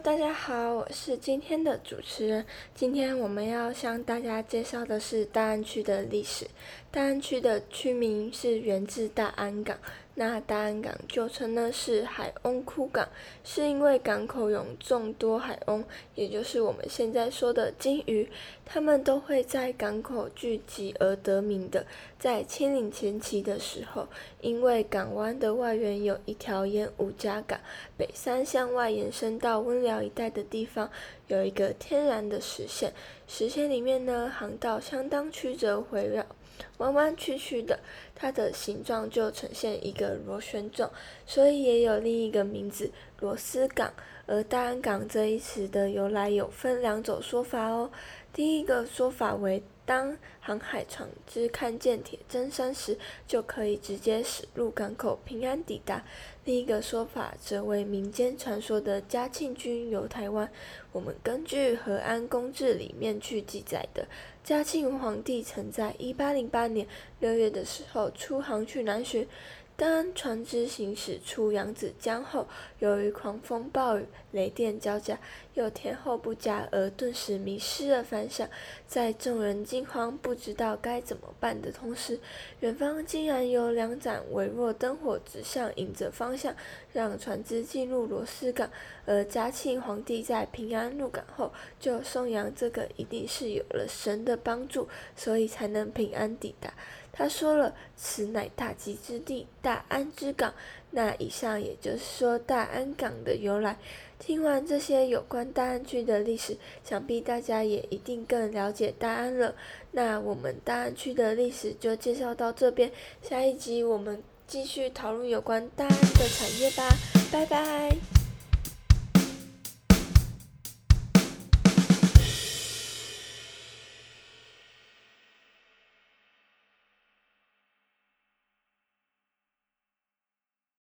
大家好，我是今天的主持人。今天我们要向大家介绍的是大安区的历史。大安区的区名是源自大安港，那大安港旧称呢是海翁窟港，是因为港口有众多海翁，也就是我们现在说的金鱼，它们都会在港口聚集而得名的。在清领前期的时候，因为港湾的外缘有一条沿五家港北山向外延伸到温寮一带的地方，有一个天然的实线，实线里面呢航道相当曲折回绕，弯弯曲曲的，它的形状就呈现一个螺旋状，所以也有另一个名字螺丝港。而大安港这一词的由来有分两种说法哦。第一个说法为当航海船只看见铁砧山时，就可以直接驶入港口平安抵达。另一个说法则为民间传说的嘉庆君游台湾。我们根据《和安公志》里面去记载的，嘉庆皇帝曾在1808年6月的时候出航去南巡。当船只行驶出扬子江后，由于狂风暴雨、雷电交加，又天候不佳，而顿时迷失了方向。在众人惊慌不知道该怎么办的同时，远方竟然有2盏微弱灯火指向迎着方向，让船只进入螺丝港。而嘉庆皇帝在平安入港后，就颂扬这个一定是有了神的帮助，所以才能平安抵达。他说了，此乃大吉之地，大安之港。那以上也就是说大安港的由来。听完这些有关大安区的历史，想必大家也一定更了解大安了。那我们大安区的历史就介绍到这边，下一集我们继续讨论有关大安的产业吧，拜拜。